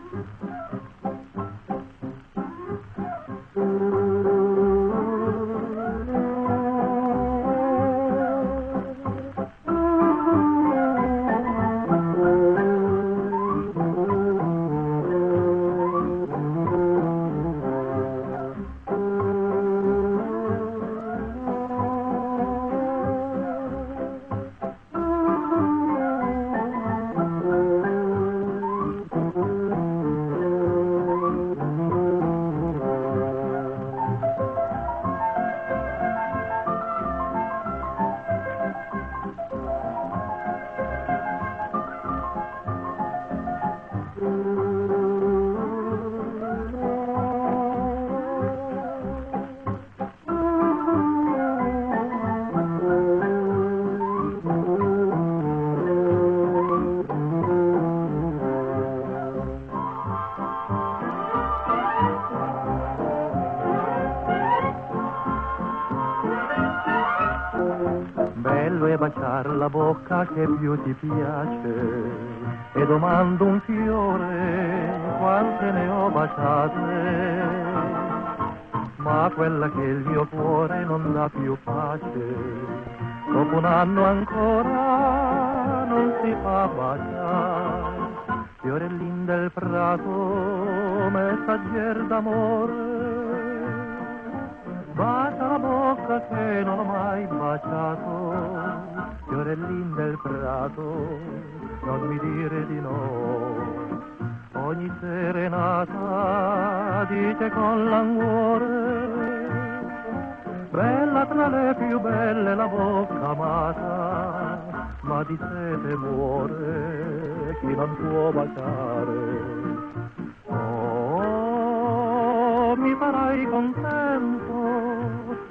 Bello è baciar la bocca che più ti piace e domando un fiore quante ne ho baciate, ma quella che il mio cuore non dà più pace, dopo un anno ancora non si fa baciare. Fiorellin del prato, messaggier d'amore, bacia la bocca che non ho mai baciato. Fiorellin del prato, non mi dire di no. Ogni serenata dice con languore, bella tra le più belle la bocca amata, ma di sete muore chi non può baciare. Oh, mi farai contento,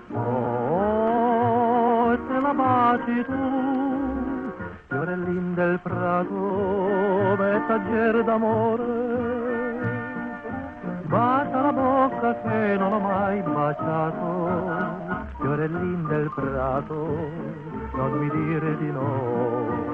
oh, se la baci tu, Fiorellin del prato, messaggier d'amore, bacia la bocca che non ho mai baciato. Fiorellin del prato, non mi dire di no.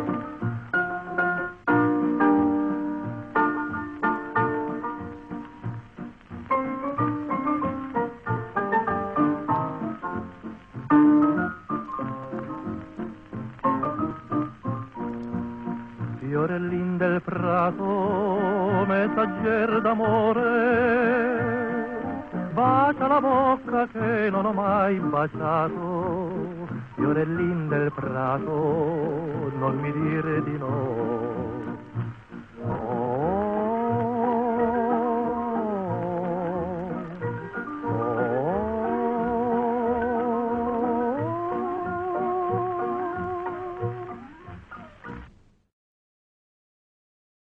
Fiorellin del prato, messaggier d'amore, bacia la bocca che non ho mai baciato. Fiorellin del prato, non mi dire di no.